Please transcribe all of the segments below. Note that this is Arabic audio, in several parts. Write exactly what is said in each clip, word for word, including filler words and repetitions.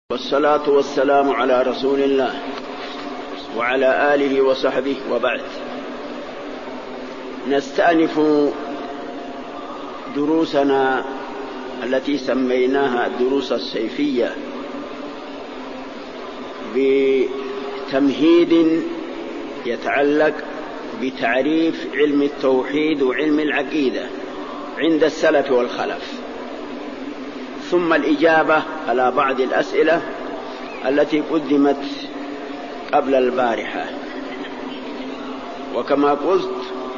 والصلاة والسلام على رسول الله وعلى آله وصحبه وبعد. نستأنف دروسنا التي سميناها الدروس الصيفية بتمهيد يتعلق بتعريف علم التوحيد وعلم العقيدة عند السلف والخلف، ثم الإجابة على بعض الأسئلة التي قدمت قبل البارحة. وكما قلت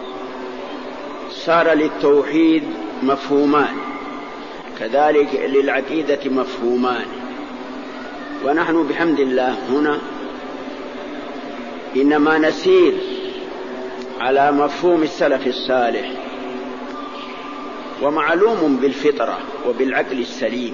صار للتوحيد مفهومان، كذلك للعقيدة مفهومان، ونحن بحمد الله هنا إنما نسير على مفهوم السلف الصالح، ومعلوم بالفطرة وبالعقل السليم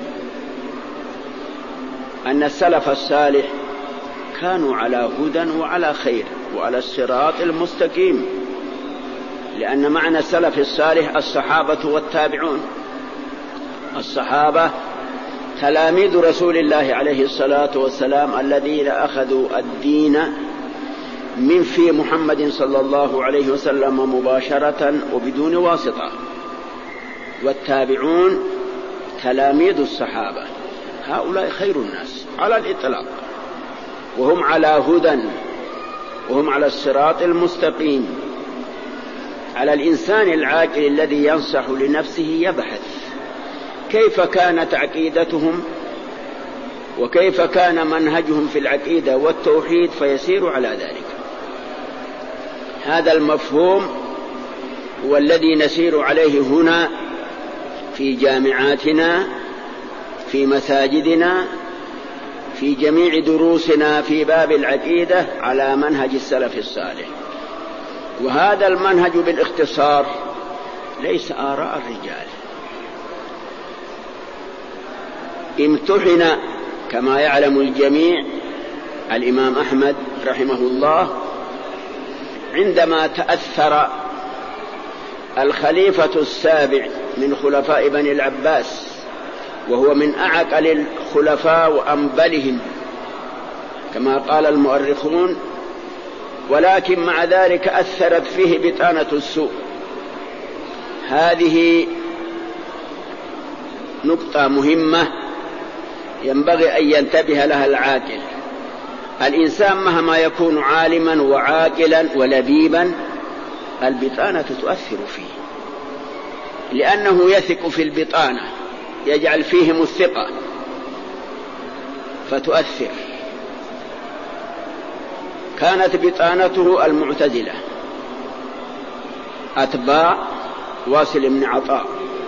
أن السلف الصالح كانوا على هدى وعلى خير وعلى الصراط المستقيم، لأن معنى السلف الصالح الصحابة والتابعون. الصحابة تلاميذ رسول الله عليه الصلاة والسلام الذين أخذوا الدين من في محمد صلى الله عليه وسلم مباشرة وبدون واسطة، والتابعون تلاميذ الصحابة، هؤلاء خير الناس على الإطلاق، وهم على هدى وهم على الصراط المستقيم. على الإنسان العاقل الذي ينصح لنفسه يبحث كيف كانت عقيدتهم وكيف كان منهجهم في العقيدة والتوحيد فيسير على ذلك. هذا المفهوم هو الذي نسير عليه هنا في جامعاتنا، في مساجدنا، في جميع دروسنا في باب العقيدة على منهج السلف الصالح. وهذا المنهج بالاختصار ليس آراء الرجال. امتحن كما يعلم الجميع الإمام أحمد رحمه الله عندما تأثر الخليفة السابع من خلفاء بني العباس، وهو من أعقل الخلفاء وأنبلهم كما قال المؤرخون، ولكن مع ذلك أثرت فيه بطانة السوء. هذه نقطة مهمة ينبغي أن ينتبه لها العاقل. الإنسان مهما يكون عالما وعاقلا ولبيبا البطانة تؤثر فيه، لأنه يثق في البطانة، يجعل فيهم الثقة فتؤثر. كانت بطانته المعتزلة أتباع واصل بن عطاء،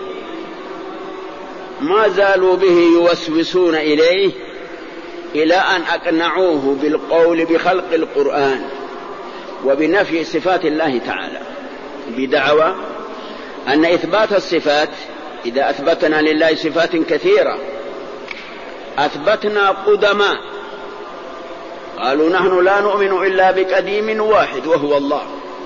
ما زالوا به يوسوسون إليه إلى أن أقنعوه بالقول بخلق القرآن وبنفي صفات الله تعالى، بدعوى أن إثبات الصفات، إذا أثبتنا لله صفات كثيرة أثبتنا قدما. قالوا نحن لا نؤمن إلا بقديم واحد وهو الله.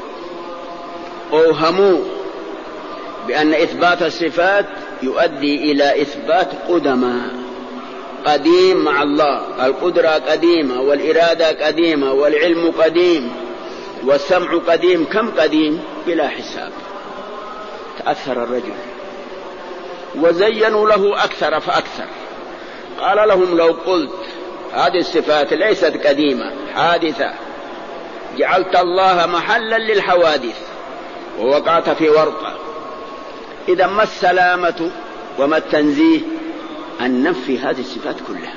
أوهموا بأن إثبات الصفات يؤدي إلى إثبات قدما، قديم مع الله، القدرة قديمة والإرادة قديمة والعلم قديم والسمع قديم، كم قديم بلا حساب. تأثر الرجل وزينوا له أكثر فأكثر. قال لهم لو قلت هذه الصفات ليست قديمة حادثة، جعلت الله محلا للحوادث ووقعت في ورطة، إذا ما السلامة وما التنزيه؟ أن ننفي هذه الصفات كلها.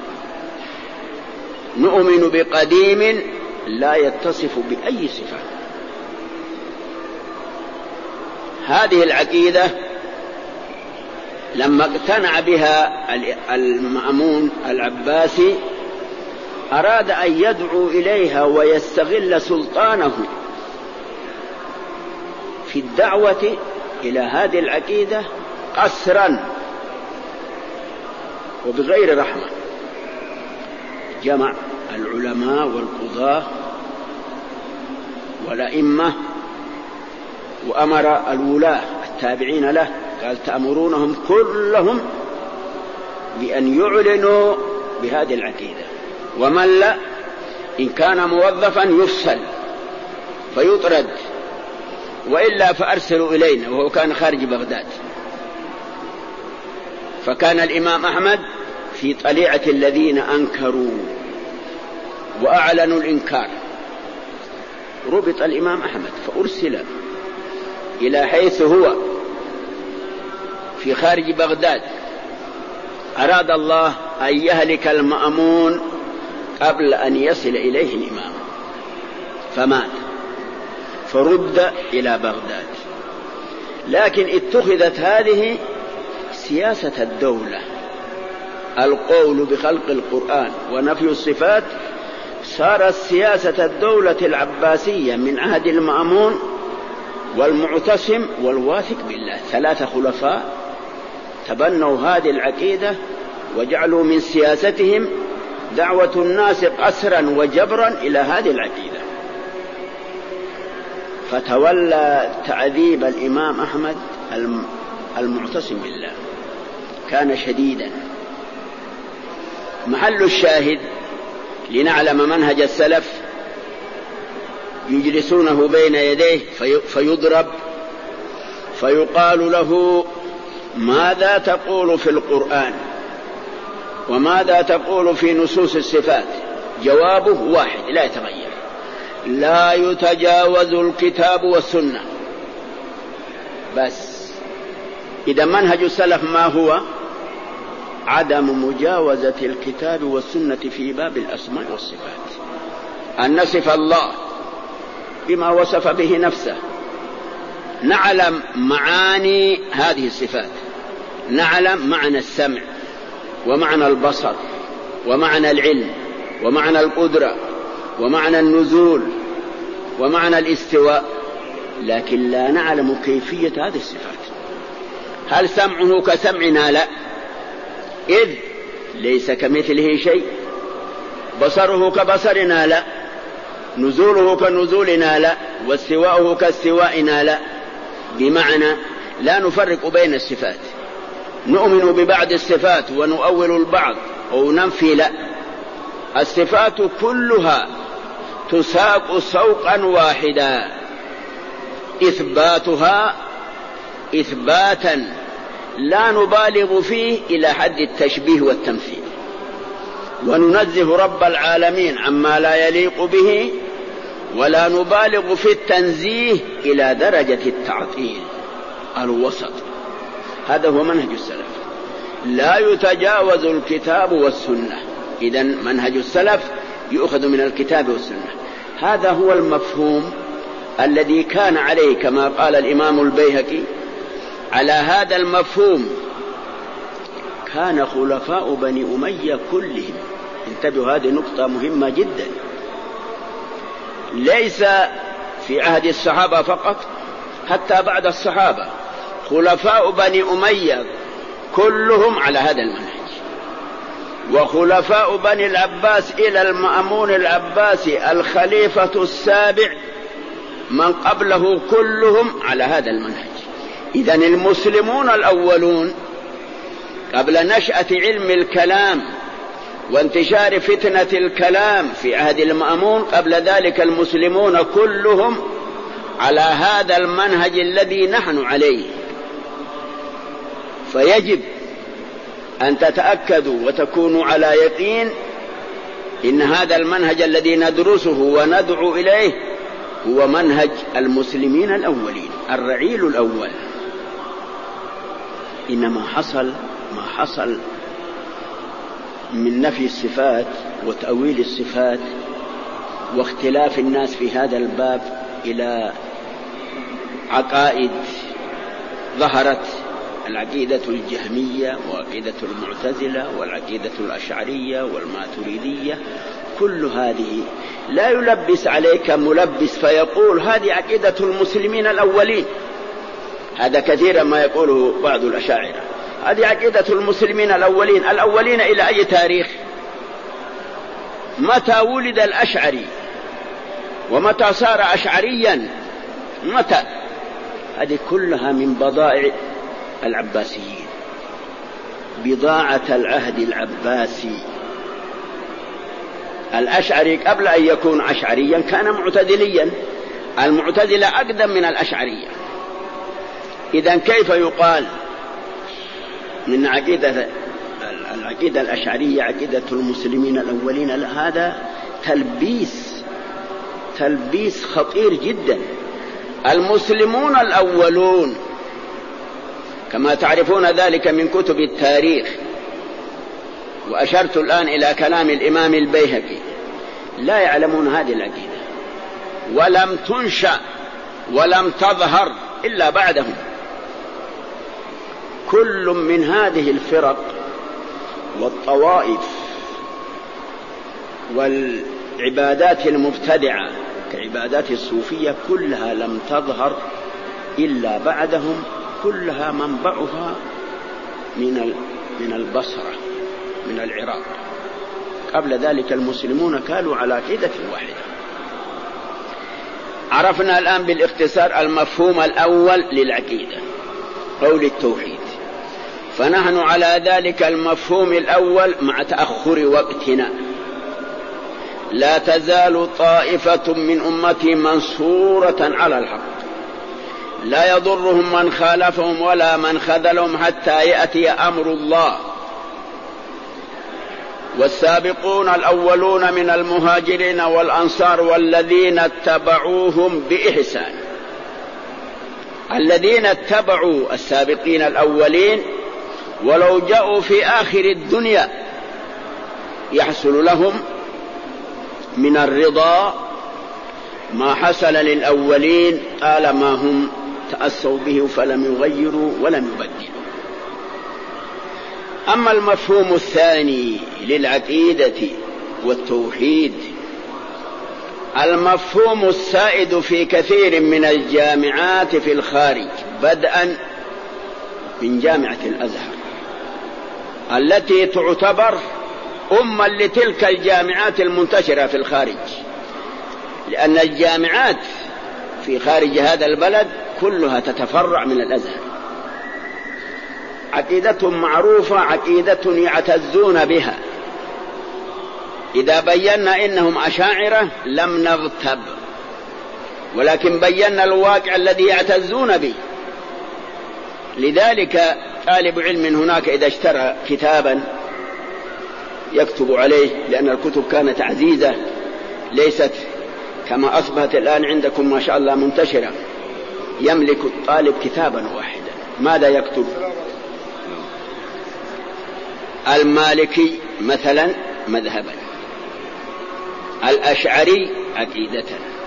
نؤمن بقديم لا يتصف بأي صفة. هذه العقيدة لما اقتنع بها المأمون العباسي أراد أن يدعو إليها ويستغل سلطانه في الدعوة إلى هذه العقيدة قسرا وبغير رحمة. جمع العلماء والقضاة والأئمة وأمر الولاة التابعين له، قال تأمرونهم كلهم بأن يعلنوا بهذه العقيدة، ومن لا إن كان موظفا يفصل فيطرد، وإلا فأرسلوا إلينا، وهو كان خارج بغداد. فكان الإمام أحمد في طليعة الذين أنكروا وأعلنوا الإنكار. ربط الإمام أحمد فأرسل إلى حيث هو في خارج بغداد. أراد الله أن يهلك المأمون قبل أن يصل إليه الإمام، فمات، فرد إلى بغداد. لكن اتخذت هذه سياسة الدولة، القول بخلق القرآن ونفي الصفات، صارت سياسة الدولة العباسية من عهد المأمون والمعتصم والواثق بالله، ثلاثة خلفاء تبنوا هذه العقيدة وجعلوا من سياستهم دعوة الناس قسرا وجبرا إلى هذه العقيدة. فتولى تعذيب الإمام أحمد المعتصم بالله، كان شديدا. محل الشاهد لنعلم منهج السلف، يجلسونه بين يديه فيضرب فيقال له: ماذا تقول في القرآن وماذا تقول في نصوص الصفات؟ جوابه واحد لا يتغير: لا يتجاوز الكتاب والسنة. بس إذا منهج السلف ما هو؟ عدم مجاوزة الكتاب والسنة في باب الأسماء والصفات، أن نصف الله بما وصف به نفسه، نعلم معاني هذه الصفات، نعلم معنى السمع ومعنى البصر ومعنى العلم ومعنى القدرة ومعنى النزول ومعنى الاستواء، لكن لا نعلم كيفية هذه الصفات. هل سمعه كسمعنا؟ لا، إذ ليس كمثله شيء. بصره كبصرنا؟ لا. نزوله كنزولنا؟ لا. واستواءه كاستوائنا؟ لا. بمعنى لا نفرق بين الصفات، نؤمن ببعض الصفات ونؤول البعض أو ننفي. لا، الصفات كلها تساق سوقا واحدا، إثباتها إثباتا لا نبالغ فيه إلى حد التشبيه والتمثيل، وننزه رب العالمين عما لا يليق به، ولا نبالغ في التنزيه إلى درجة التعطيل، الوسط. هذا هو منهج السلف، لا يتجاوز الكتاب والسنة. إذن منهج السلف يؤخذ من الكتاب والسنة. هذا هو المفهوم الذي كان عليه، كما قال الإمام البيهقي: على هذا المفهوم كان خلفاء بني أمية كلهم. انتبهوا، هذه نقطة مهمة جدا، ليس في عهد الصحابة فقط، حتى بعد الصحابة خلفاء بني أمية كلهم على هذا المنهج، وخلفاء بني العباس إلى المأمون العباسي الخليفة السابع من قبله كلهم على هذا المنهج. إذن المسلمون الأولون قبل نشأة علم الكلام وانتشار فتنة الكلام في عهد المأمون، قبل ذلك المسلمون كلهم على هذا المنهج الذي نحن عليه. فيجب أن تتأكدوا وتكونوا على يقين إن هذا المنهج الذي ندرسه وندعو إليه هو منهج المسلمين الأولين، الرعيل الأول. إنما حصل ما حصل من نفي الصفات وتأويل الصفات واختلاف الناس في هذا الباب إلى عقائد ظهرت، العقيدة الجهمية وعقيدة المعتزلة والعقيدة الأشعرية والماتريدية. كل هذه لا يلبس عليك ملبس فيقول هذه عقيدة المسلمين الأولين. هذا كثيرا ما يقوله بعض الأشاعرة، هذه عقيدة المسلمين الأولين. الأولين إلى أي تاريخ؟ متى ولد الأشعري ومتى صار أشعريا؟ متى؟ هذه كلها من بضائع العباسيين، بضاعة العهد العباسي الأشعري قبل أن يكون أشعريا كان معتزليا، المعتزلة أقدم من الأشعرية. إذن كيف يقال من عقيدة العقيدة الأشعرية عقيدة المسلمين الأولين؟ لا، هذا تلبيس تلبيس خطير جدا. المسلمون الأولون كما تعرفون ذلك من كتب التاريخ، وأشرت الآن إلى كلام الإمام البيهقي، لا يعلمون هذه العقيدة، ولم تنشأ ولم تظهر إلا بعدهم. كل من هذه الفرق والطوائف والعبادات المبتدعة كعبادات الصوفية كلها لم تظهر إلا بعدهم، كلها منبعها من من البصرة من العراق. قبل ذلك المسلمون كانوا على عقيدة واحدة. عرفنا الآن بالاختصار المفهوم الأول للعقيدة، قول التوحيد، فنحن على ذلك المفهوم الأول مع تأخر وقتنا. لا تزال طائفة من أمتي منصورة على الحق، لا يضرهم من خالفهم ولا من خذلهم حتى يأتي أمر الله. والسابقون الأولون من المهاجرين والأنصار والذين اتبعوهم بإحسان، الذين اتبعوا السابقين الأولين ولو جاءوا في آخر الدنيا يحصل لهم من الرضا ما حصل للأولين طالما هم تأسوا به فلم يغيروا ولم يبدلوا. أما المفهوم الثاني للعقيدة والتوحيد، المفهوم السائد في كثير من الجامعات في الخارج، بدءا من جامعة الأزهر التي تعتبر أما لتلك الجامعات المنتشرة في الخارج، لأن الجامعات في خارج هذا البلد كلها تتفرع من الأزهر. عقيدتهم معروفة، عقيدة يعتزون بها. إذا بينا إنهم أشاعرة لم نغتب، ولكن بينا الواقع الذي يعتزون به. لذلك طالب علم هناك إذا اشترى كتابا يكتب عليه، لأن الكتب كانت عزيزة ليست كما أصبحت الآن عندكم ما شاء الله منتشرة، يملك الطالب كتابا واحدا، ماذا يكتب؟ المالكي مثلا مذهبا، الأشعري عقيدة،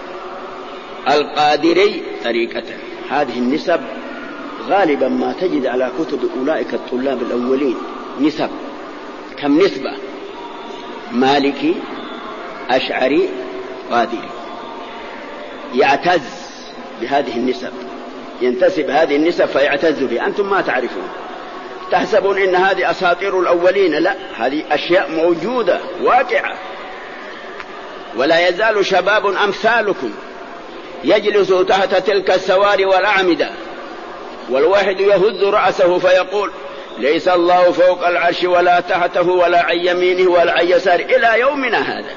القادري طريقة. هذه النسب غالبا ما تجد على كتب أولئك الطلاب الأولين، نسب كم نسبة؟ مالكي، أشعري، قادري. يعتز بهذه النسب، ينتسب هذه النسب فيعتز بها. أنتم ما تعرفون، تحسبون إن هذه أساطير الأولين، لا، هذه أشياء موجودة واقعة. ولا يزال شباب أمثالكم يجلس تحت تلك السواري والأعمدة والواحد يهز رأسه فيقول ليس الله فوق العرش ولا تحته ولا عن يمينه ولا عن يساره إلى يومنا هذا.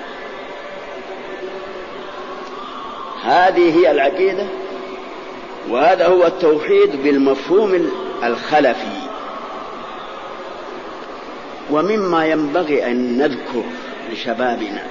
هذه هي العقيدة، وهذا هو التوحيد بالمفهوم الخلفي. ومما ينبغي أن نذكر لشبابنا،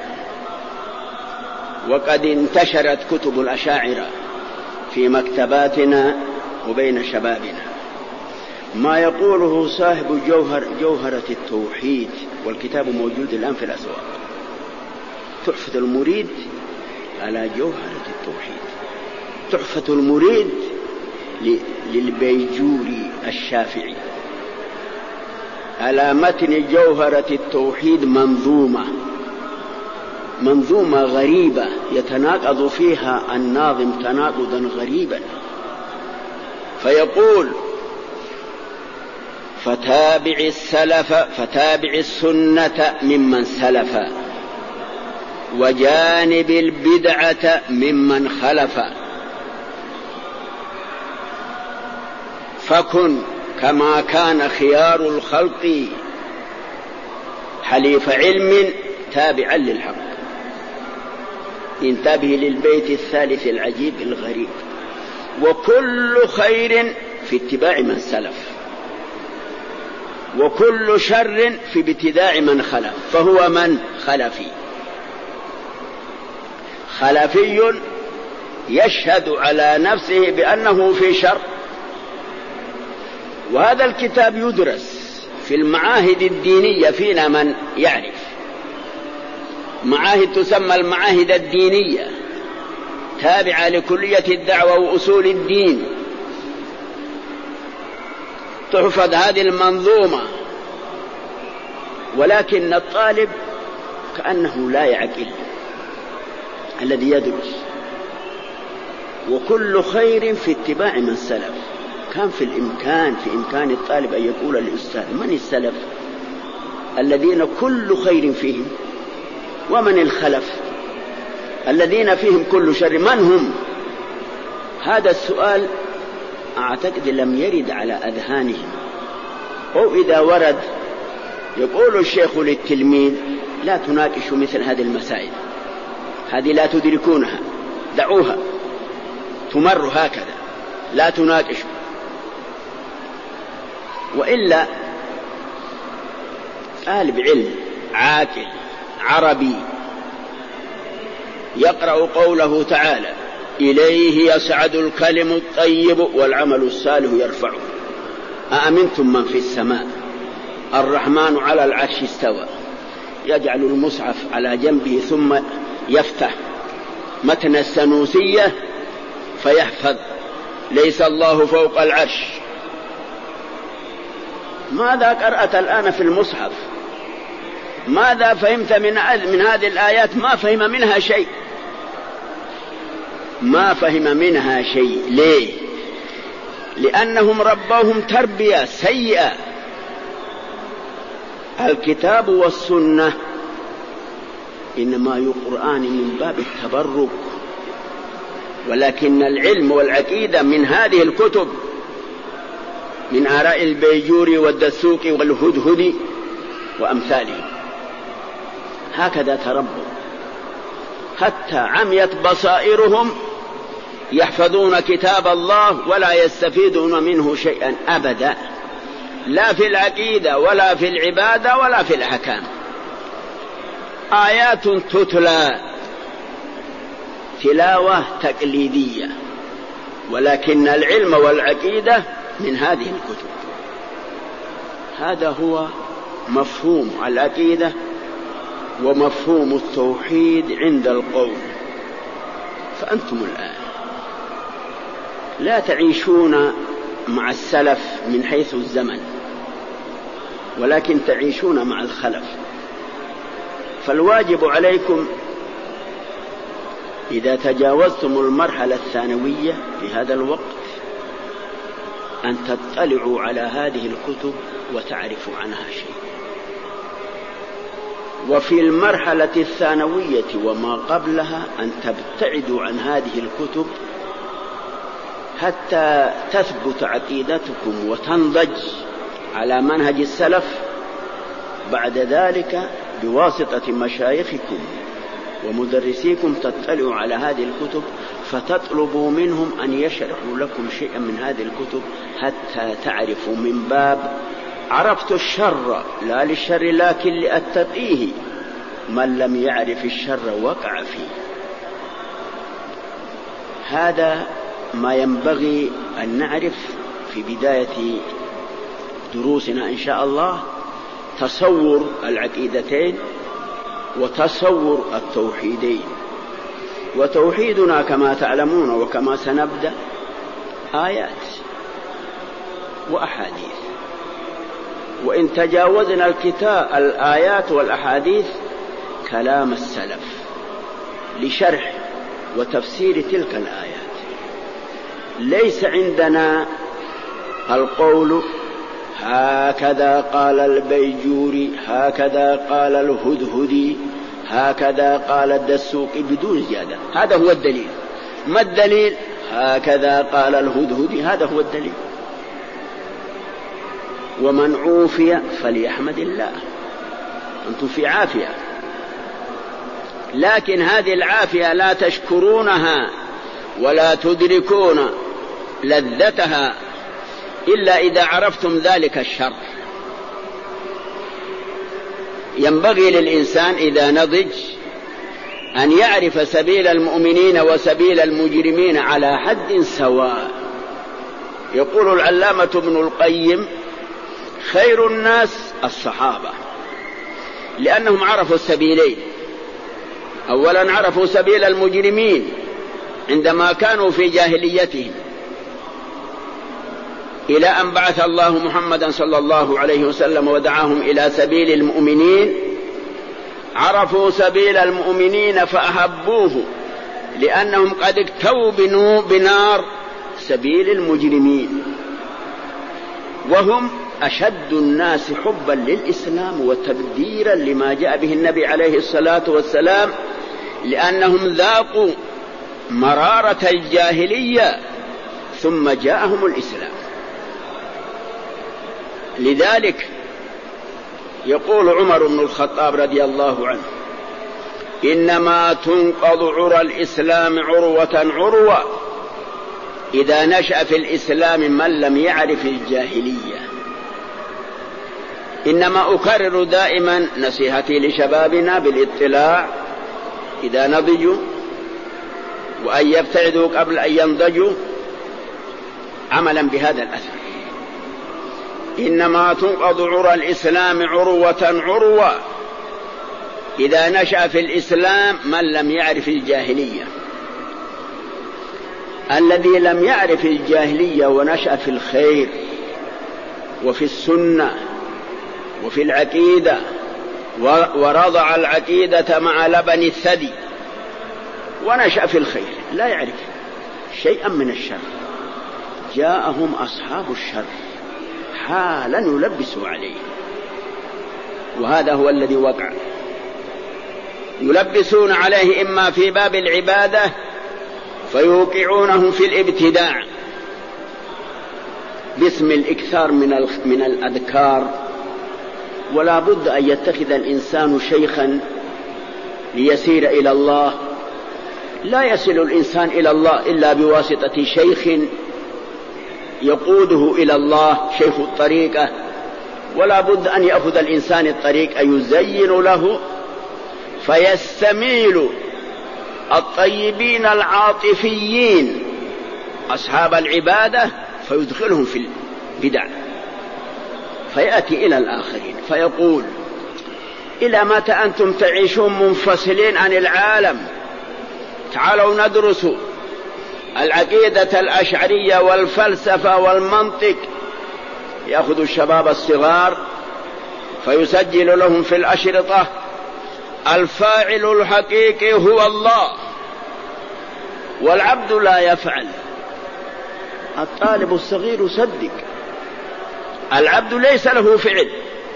وقد انتشرت كتب الأشاعرة في مكتباتنا وبين شبابنا، ما يقوله صاحب جوهر جوهرة التوحيد، والكتاب موجود الآن في الأسواق، تحفة المريد على جوهرة التوحيد. تحفة المريد للبيجوري الشافعي على متن جوهرة التوحيد منظومة منظومة غريبة يتناقض فيها الناظم تناقضا غريبا، فيقول فتابع السلف فتابع السنة ممن سلف، وجانب البدعة ممن خلف، فكن كما كان خيار الخلق حليف علم تابعا للحق. انتبه للبيت الثالث العجيب الغريب. وكل خير في اتباع من سلف، وكل شر في ابتداع من خلف. فهو من؟ خلفي. خلفي يشهد على نفسه بأنه في شر. وهذا الكتاب يدرس في المعاهد الدينية فينا من يعرف. معاهد تسمى المعاهد الدينية، تابعة لكلية الدعوة وأصول الدين. تحفظ هذه المنظومة، ولكن الطالب كأنه لا يعقل الذي يدرس. وكل خير في اتباع من سلف. كان في الإمكان في إمكان الطالب أن يقول للأستاذ: من السلف الذين كل خير فيهم؟ ومن الخلف الذين فيهم كل شر؟ من هم؟ هذا السؤال أعتقد لم يرد على أذهانهم، أو إذا ورد يقول الشيخ للتلميذ: لا تناقشوا مثل هذه المسائل، هذه لا تدركونها، دعوها تمر هكذا، لا تناقشوا. وإلا طالب علم عاقل عربي يقرأ قوله تعالى: إليه يصعد الكلم الطيب والعمل الصالح يرفعه. أأمنتم من في السماء الرحمن على العرش استوى. يجعل المصحف على جنبه ثم يفتح متن السنوسية فيحفظ: ليس الله فوق العرش. ماذا قرأت الآن في المصحف؟ ماذا فهمت من من هذه الآيات؟ ما فهم منها شيء، ما فهم منها شيء. ليه؟ لأنهم ربوهم تربية سيئة. الكتاب والسنة إنما يقرآن من باب التبرك، ولكن العلم والعقيدة من هذه الكتب، من آراء البيجوري والدسوقي والهدهدي وأمثالهم. هكذا تربوا حتى عميت بصائرهم، يحفظون كتاب الله ولا يستفيدون منه شيئا أبدا، لا في العقيدة ولا في العبادة ولا في الأحكام. آيات تتلى تلاوة تقليدية، ولكن العلم والعقيدة من هذه الكتب. هذا هو مفهوم العقيدة ومفهوم التوحيد عند القوم. فأنتم الآن لا تعيشون مع السلف من حيث الزمن، ولكن تعيشون مع الخلف. فالواجب عليكم إذا تجاوزتم المرحلة الثانوية في هذا الوقت أن تطلعوا على هذه الكتب وتعرفوا عنها شيء. وفي المرحلة الثانوية وما قبلها أن تبتعدوا عن هذه الكتب حتى تثبت عقيدتكم وتنضج على منهج السلف. بعد ذلك بواسطة مشايخكم ومدرسيكم تطلعوا على هذه الكتب، فتطلبوا منهم أن يشرحوا لكم شيئا من هذه الكتب حتى تعرفوا من باب عرفت الشر لا للشر لكن لأتقيه. من لم يعرف الشر وقع فيه. هذا ما ينبغي أن نعرف في بداية دروسنا إن شاء الله، تصور العقيدتين وتصور التوحيدين. وتوحيدنا كما تعلمون وكما سنبدأ آيات وأحاديث، وإن تجاوزنا الكتاب الآيات والأحاديث كلام السلف لشرح وتفسير تلك الآيات. ليس عندنا القول هكذا قال البيجوري، هكذا قال الهدهدي، هكذا قال الدسوقي بدون زيادة. هذا هو الدليل. ما الدليل؟ هكذا قال الهدهدي، هذا هو الدليل. ومن عوفي فليحمد الله، أنتم في عافية. لكن هذه العافية لا تشكرونها ولا تدركون لذتها إلا إذا عرفتم ذلك الشر. ينبغي للإنسان إذا نضج أن يعرف سبيل المؤمنين وسبيل المجرمين على حد سواء. يقول العلامة ابن القيم: خير الناس الصحابة، لأنهم عرفوا السبيلين. أولا عرفوا سبيل المجرمين عندما كانوا في جاهليتهم، إلى أن بعث الله محمدا صلى الله عليه وسلم ودعاهم إلى سبيل المؤمنين. عرفوا سبيل المؤمنين فأحبوه، لأنهم قد اكتووا بنار سبيل المجرمين، وهم أشد الناس حبا للإسلام وتبديرا لما جاء به النبي عليه الصلاة والسلام، لأنهم ذاقوا مرارة الجاهلية ثم جاءهم الإسلام. لذلك يقول عمر بن الخطاب رضي الله عنه: إنما تنقض عرى الإسلام عروة عروة إذا نشأ في الإسلام من لم يعرف الجاهلية. إنما أكرر دائما نصيحتي لشبابنا بالاطلاع إذا نضجوا، وأن يبتعدوا قبل أن ينضجوا عملا بهذا الأثر. إنما تنقض عرى الإسلام عروة عروة إذا نشأ في الإسلام من لم يعرف الجاهلية. الذي لم يعرف الجاهلية ونشأ في الخير وفي السنة وفي العقيدة ورضع العقيدة مع لبن الثدي ونشأ في الخير لا يعرف شيئا من الشر، جاءهم أصحاب الشر حالا يلبسوا عليه، وهذا هو الذي وقع. يلبسون عليه إما في باب العبادة فيوقعونهم في الابتداع باسم الإكثار من من الأذكار. ولا بد أن يتخذ الإنسان شيخا ليسير إلى الله. لا يصل الإنسان إلى الله إلا بواسطة شيخ يقوده إلى الله، شيخ الطريقة. ولا بد أن يأخذ الإنسان الطريق أن يزين له فيستميل الطيبين العاطفيين أصحاب العبادة فيدخلهم في البدع، فيأتي إلى الآخرين فيقول: إلى متى أنتم تعيشون منفصلين عن العالم؟ تعالوا ندرس العقيدة الأشعرية والفلسفة والمنطق. يأخذ الشباب الصغار فيسجل لهم في الأشرطة: الفاعل الحقيقي هو الله والعبد لا يفعل. الطالب الصغير يصدق العبد ليس له فعل،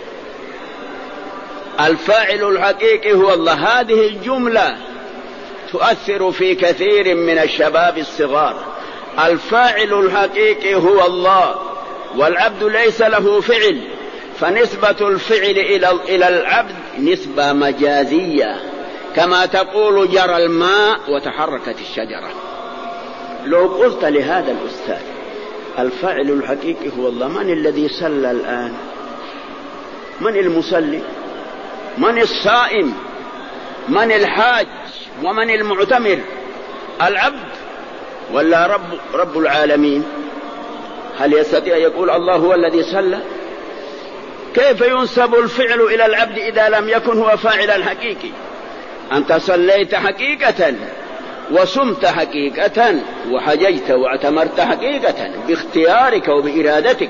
الفاعل الحقيقي هو الله. هذه الجملة تؤثر في كثير من الشباب الصغار. الفاعل الحقيقي هو الله والعبد ليس له فعل، فنسبة الفعل إلى العبد نسبة مجازية، كما تقول جرى الماء وتحركت الشجرة. لو قلت لهذا الأستاذ الفاعل الحقيقي هو الله، من الذي صلى الآن؟ من المصلي؟ من الصائم؟ من الحاج؟ ومن المعتمر؟ العبد ولا رب, رب العالمين؟ هل يستطيع يقول الله هو الذي صلى؟ كيف ينسب الفعل إلى العبد إذا لم يكن هو فاعل حقيقي؟ أنت صليت حقيقة وصمت حقيقة وحججت واعتمرت حقيقة باختيارك وبإرادتك.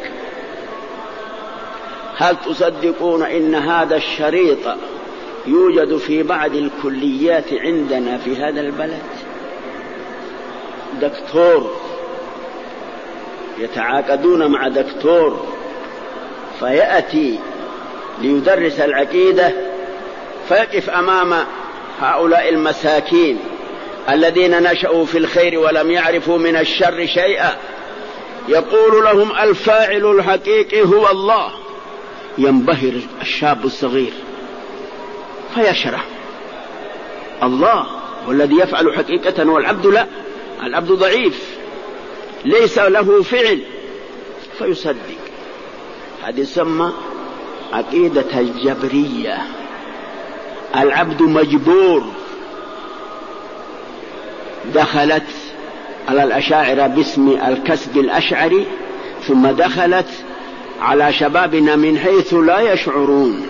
هل تصدقون إن هذا الشريط يوجد في بعض الكليات عندنا في هذا البلد؟ دكتور يتعاقدون مع دكتور فيأتي ليدرس العقيدة، فيقف أمام هؤلاء المساكين الذين نشأوا في الخير ولم يعرفوا من الشر شيئا، يقول لهم الفاعل الحقيقي هو الله. ينبهر الشاب الصغير فيشرح الله والذي يفعل حقيقة والعبد لا، العبد ضعيف ليس له فعل فيصدق. هذه يسمى عقيدة الجبرية، العبد مجبور. دخلت على الأشاعرة باسم الكسب الأشعري، ثم دخلت على شبابنا من حيث لا يشعرون.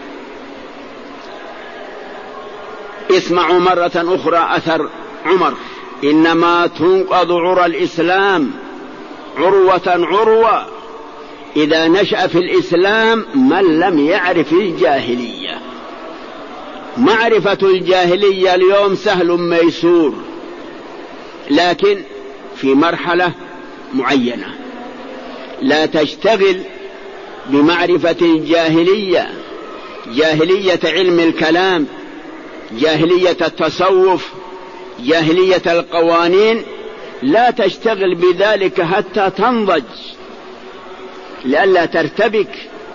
اسمعوا مرة أخرى أثر عمر: إنما تنقض عرى الإسلام عروة عروة إذا نشأ في الإسلام من لم يعرف الجاهلية. معرفة الجاهلية اليوم سهل ميسور، لكن في مرحلة معينة. لا تشتغل بمعرفة الجاهلية، جاهلية علم الكلام، جاهلية التصوف، جاهلية القوانين، لا تشتغل بذلك حتى تنضج لئلا ترتبك.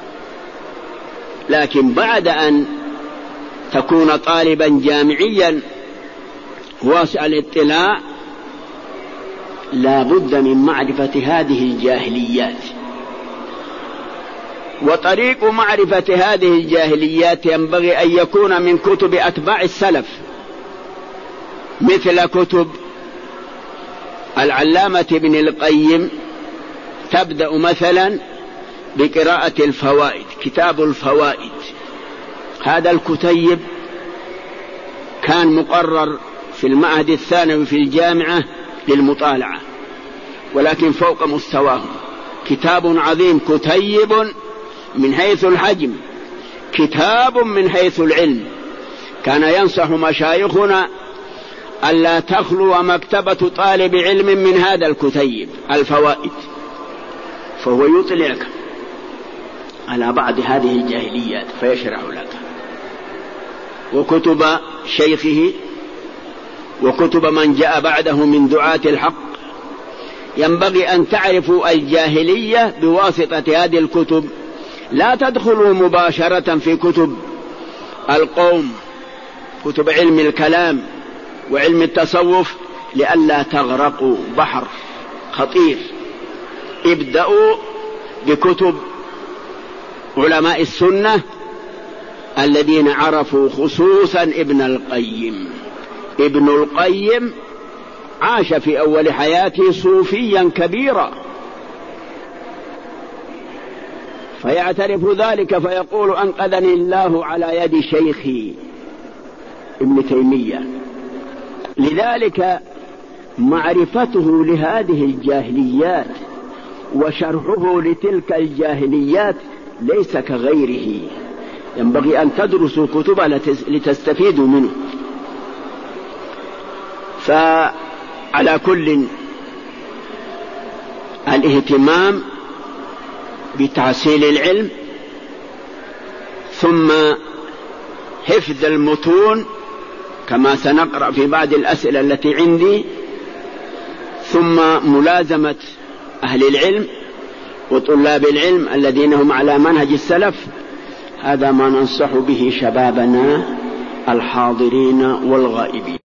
لكن بعد أن تكون طالبا جامعيا واسع الاطلاع لا بد من معرفة هذه الجاهليات. وطريق معرفة هذه الجاهليات ينبغي أن يكون من كتب أتباع السلف، مثل كتب العلامة ابن القيم. تبدأ مثلا بقراءة الفوائد، كتاب الفوائد. هذا الكتيب كان مقرر في المعهد الثانوي في الجامعة للمطالعة، ولكن فوق مستواهم. كتاب عظيم، كتيب من حيث الحجم، كتاب من حيث العلم. كان ينصح مشايخنا ألا تخلو مكتبة طالب علم من هذا الكتيب الفوائد، فهو يطلعك على بعض هذه الجاهليات فيشرح لك. وكتب شيخه وكتب من جاء بعده من دعاة الحق، ينبغي أن تعرفوا الجاهلية بواسطة هذه الكتب. لا تدخلوا مباشرة في كتب القوم، كتب علم الكلام وعلم التصوف، لئلا تغرقوا بحر خطير. ابدأوا بكتب علماء السنة الذين عرفوا، خصوصا ابن القيم. ابن القيم عاش في أول حياته صوفيا كبيرا، فيعترف ذلك فيقول: أنقذني الله على يد شيخي ابن تيمية. لذلك معرفته لهذه الجاهليات وشرحه لتلك الجاهليات ليس كغيره. ينبغي أن تدرسوا كتبه لتستفيدوا منه. فعلى كل الاهتمام بتحصيل العلم، ثم حفظ المتون كما سنقرأ في بعض الأسئلة التي عندي، ثم ملازمة أهل العلم وطلاب العلم الذين هم على منهج السلف. هذا ما ننصح به شبابنا الحاضرين والغائبين.